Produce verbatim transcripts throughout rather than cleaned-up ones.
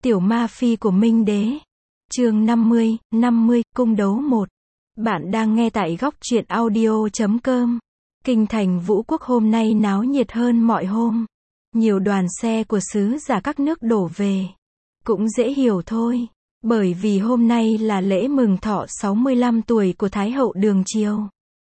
Tiểu ma phi của Minh Đế. Chương năm mươi, năm mươi, cung đấu một. Bạn đang nghe tại góc truyện audio chấm com. Kinh thành Vũ Quốc hôm nay náo nhiệt hơn mọi hôm. Nhiều đoàn xe của sứ giả các nước đổ về. Cũng dễ hiểu thôi. Bởi vì hôm nay là lễ mừng thọ sáu mươi lăm tuổi của Thái hậu Đường Triều.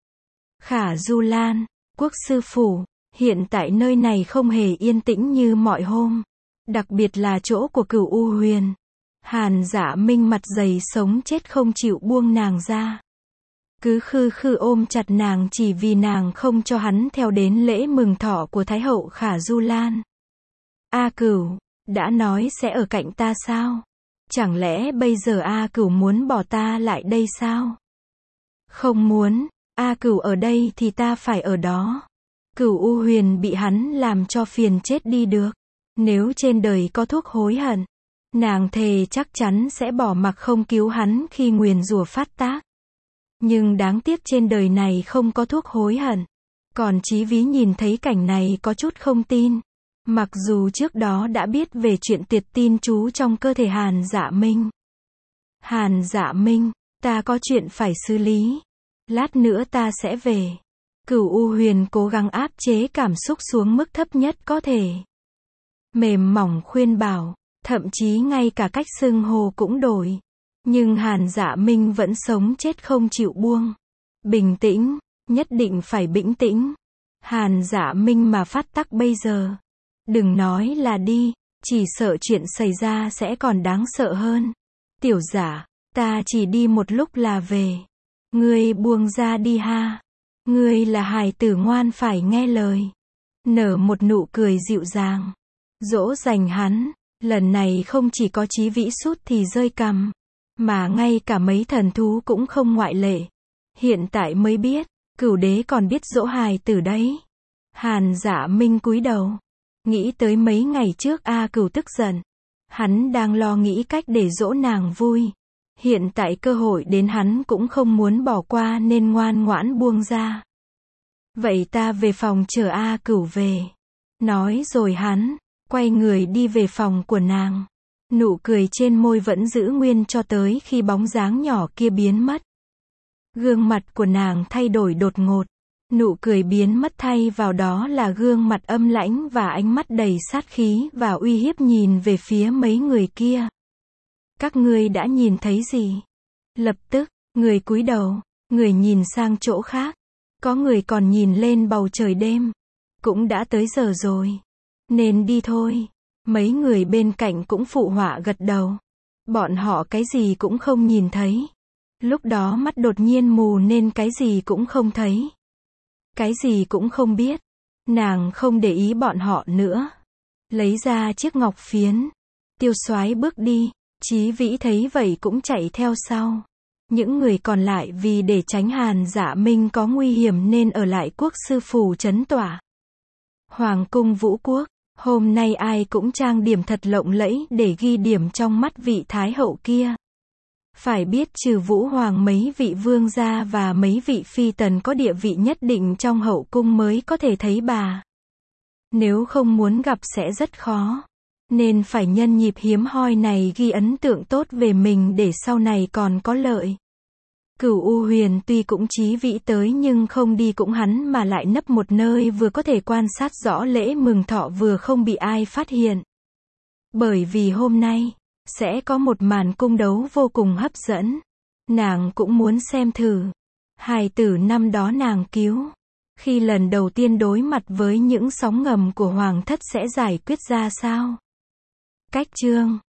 Khả Du Lan, quốc sư phủ, hiện tại nơi này không hề yên tĩnh như mọi hôm. Đặc biệt là chỗ của Cửu U Huyền. Hàn Dạ Minh mặt dày sống chết không chịu buông nàng ra. Cứ khư khư ôm chặt nàng chỉ vì nàng không cho hắn theo đến lễ mừng thọ của Thái hậu Khả Du Lan. A Cửu, đã nói sẽ ở cạnh ta sao? Chẳng lẽ bây giờ A Cửu muốn bỏ ta lại đây sao? Không muốn, A Cửu ở đây thì ta phải ở đó. Cửu U Huyền bị hắn làm cho phiền chết đi được. Nếu trên đời có thuốc hối hận, nàng thề chắc chắn sẽ bỏ mặc không cứu hắn khi nguyền rủa phát tác. Nhưng đáng tiếc trên đời này không có thuốc hối hận. Còn Chí Ví nhìn thấy cảnh này có chút không tin. Mặc dù trước đó đã biết về chuyện tiệt tin chú trong cơ thể Hàn Dạ Minh. Hàn Dạ Minh, ta có chuyện phải xử lý. Lát nữa ta sẽ về. Cửu U Huyền cố gắng áp chế cảm xúc xuống mức thấp nhất có thể. Mềm mỏng khuyên bảo, thậm chí ngay cả cách xưng hô cũng đổi. Nhưng Hàn Dạ Minh vẫn sống chết không chịu buông. Bình tĩnh, nhất định phải bình tĩnh. Hàn Dạ Minh mà phát tắc bây giờ. Đừng nói là đi, chỉ sợ chuyện xảy ra sẽ còn đáng sợ hơn. Tiểu giả, ta chỉ đi một lúc là về. Ngươi buông ra đi ha. Ngươi là hài tử ngoan phải nghe lời. Nở một nụ cười dịu dàng. Dỗ dành hắn, lần này không chỉ có Chí Vĩ sút thì rơi cằm, mà ngay cả mấy thần thú cũng không ngoại lệ. Hiện tại mới biết, Cửu Đế còn biết dỗ hài tử đấy. Hàn Dạ Minh cúi đầu, nghĩ tới mấy ngày trước A Cửu tức giận. Hắn đang lo nghĩ cách để dỗ nàng vui. Hiện tại cơ hội đến hắn cũng không muốn bỏ qua nên ngoan ngoãn buông ra. Vậy ta về phòng chờ A Cửu về. Nói rồi hắn quay người đi về phòng của nàng. Nụ cười trên môi vẫn giữ nguyên cho tới khi bóng dáng nhỏ kia biến mất. Gương mặt của nàng thay đổi đột ngột. Nụ cười biến mất thay vào đó là gương mặt âm lãnh và ánh mắt đầy sát khí và uy hiếp nhìn về phía mấy người kia. Các ngươi đã nhìn thấy gì? Lập tức, người cúi đầu, người nhìn sang chỗ khác. Có người còn nhìn lên bầu trời đêm. Cũng đã tới giờ rồi. Nên đi thôi. Mấy người bên cạnh cũng phụ họa gật đầu. Bọn họ cái gì cũng không nhìn thấy. Lúc đó mắt đột nhiên mù nên cái gì cũng không thấy. Cái gì cũng không biết. Nàng không để ý bọn họ nữa. Lấy ra chiếc ngọc phiến. Tiêu Soái bước đi. Chí Vĩ thấy vậy cũng chạy theo sau. Những người còn lại vì để tránh Hàn Dạ Minh có nguy hiểm nên ở lại quốc sư phủ trấn tỏa. Hoàng cung Vũ Quốc, hôm nay ai cũng trang điểm thật lộng lẫy để ghi điểm trong mắt vị Thái hậu kia. Phải biết trừ Vũ Hoàng mấy vị vương gia và mấy vị phi tần có địa vị nhất định trong hậu cung mới có thể thấy bà. Nếu không muốn gặp sẽ rất khó. Nên phải nhân dịp hiếm hoi này ghi ấn tượng tốt về mình để sau này còn có lợi. Cửu U Huyền tuy cũng Chí Vĩ tới nhưng không đi cũng hắn mà lại nấp một nơi vừa có thể quan sát rõ lễ mừng thọ vừa không bị ai phát hiện. Bởi vì hôm nay, sẽ có một màn cung đấu vô cùng hấp dẫn. Nàng cũng muốn xem thử. Hài tử năm đó nàng cứu. Khi lần đầu tiên đối mặt với những sóng ngầm của Hoàng thất sẽ giải quyết ra sao. Cách chương